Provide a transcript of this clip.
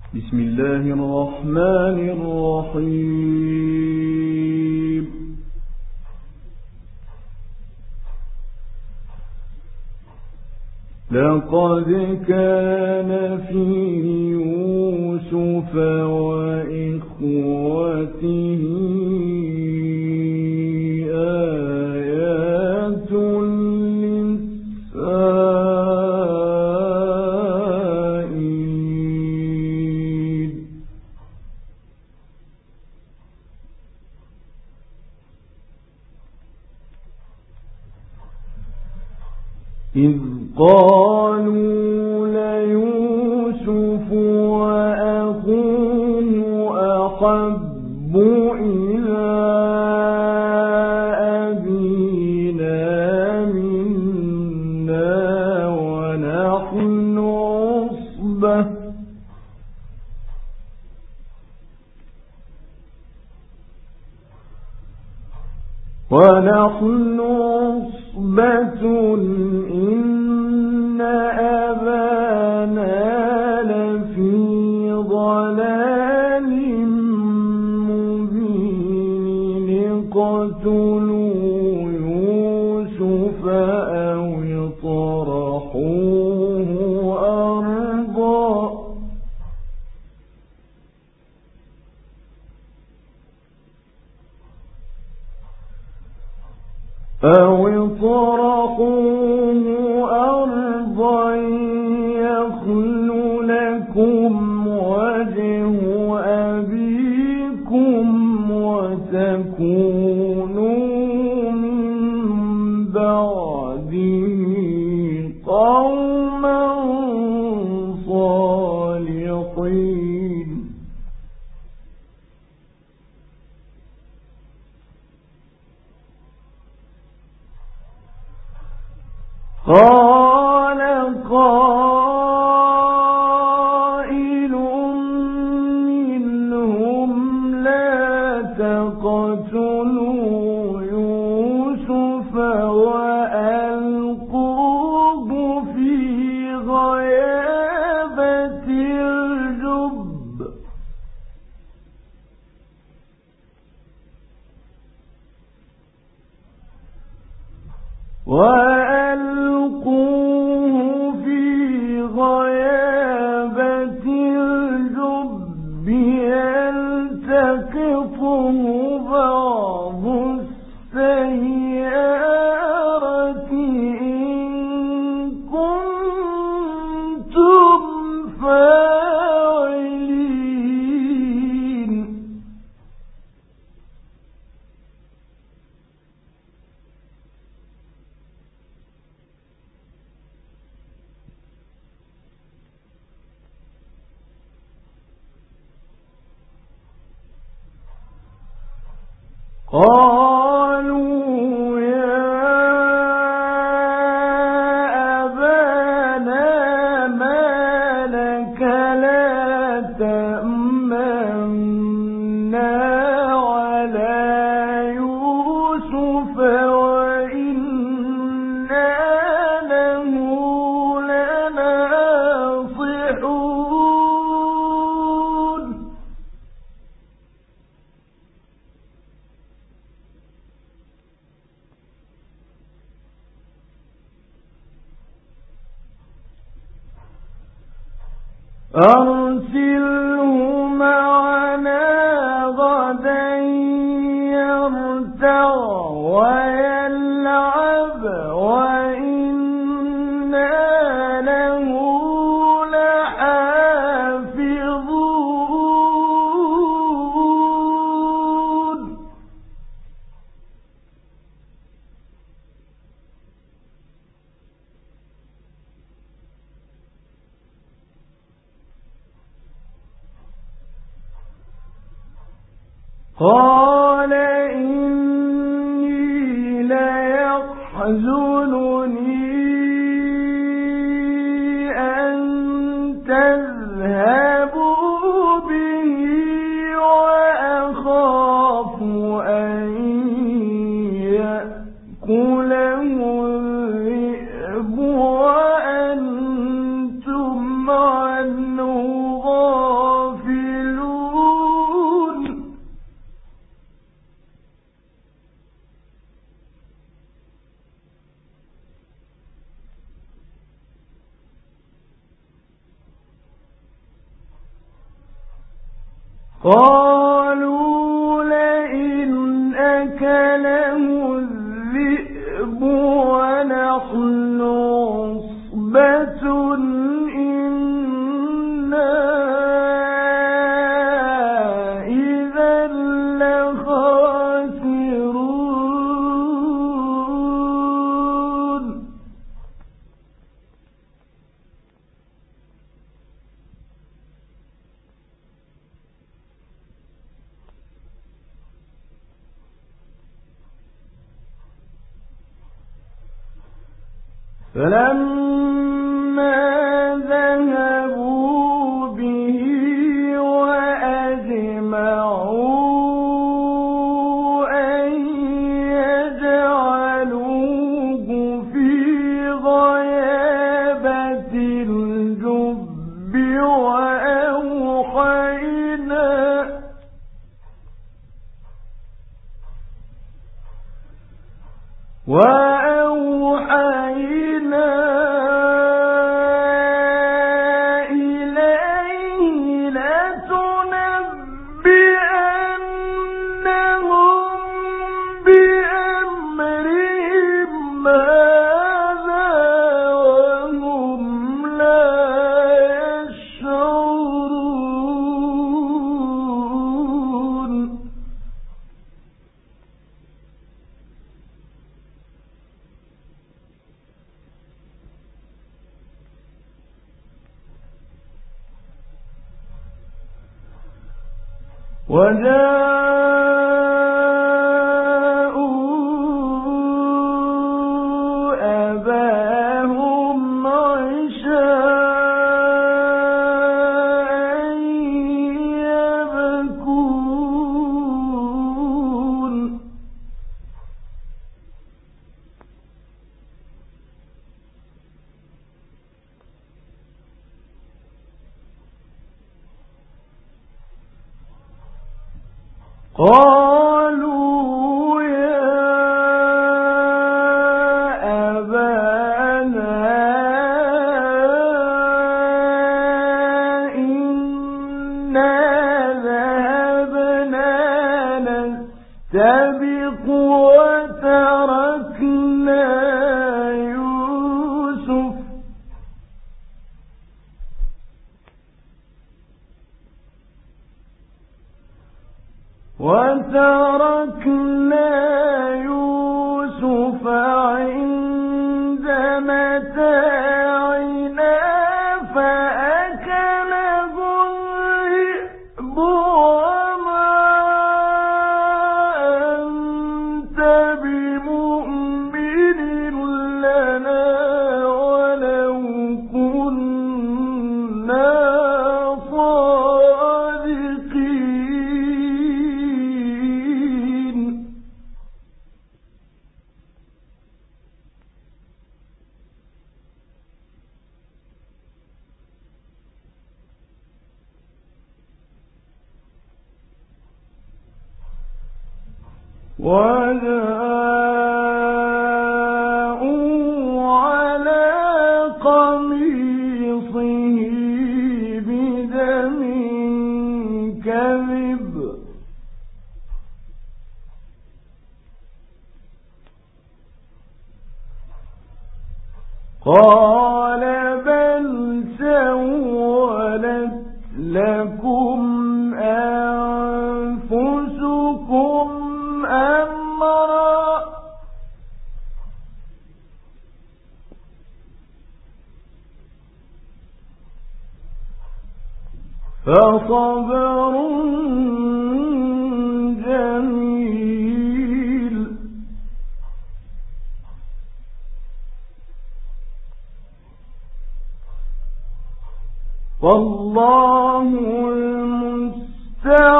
بسم الله الرحمن الرحيم. لقد كان في يوسف وإخوته آيات للسائلين. إذ قالوا ليوسف وأخوه أحب إلى أبينا منا ونحن عصبة إن أبانا لفي ضلال مبين. اقتلوا يوسف أو اطرحوه أرضا يخل لكم وجه أبيكم وتكونوا من بعده قوما صالحين. قال قائل منهم لا تقتلوا يوسف وألقوه في غيابة الجب يلتقطه بعض السيارة إن كنتم فاعلين. قالوا يا أبانا ما لك لا تأمنا على يوسف وإنا له لناصحون. أرسله معنا غدا يرتع ويلعب وإنا له لحافظون. قال إني ليحزنني أن تذهبوا به وأخاف أن يأكله الذئب وأنتم عنه غافلون. قالوا لئن أكله الذئب ونحن عصبة إنا إذا لخاسرون فلما ذهبوا به وأجمعوا أن يجعلوه في غيابة الجب وأوحينا إليه لتنبئنهم بأمرهم هذا وهم لا يشعرون وجاءوا أباهم عشاء يبكون قالوا يا أبانا إنا ذهبنا نستبق وتركنا يوسف عند متاعنا فأكله الذئب وما أنت بمؤمن لنا ولو كنا صادقين وجاءوا على قميصه بدم كذب قال بل سولت لكم أنفسكم أمرا فصبر جميل والله المستعان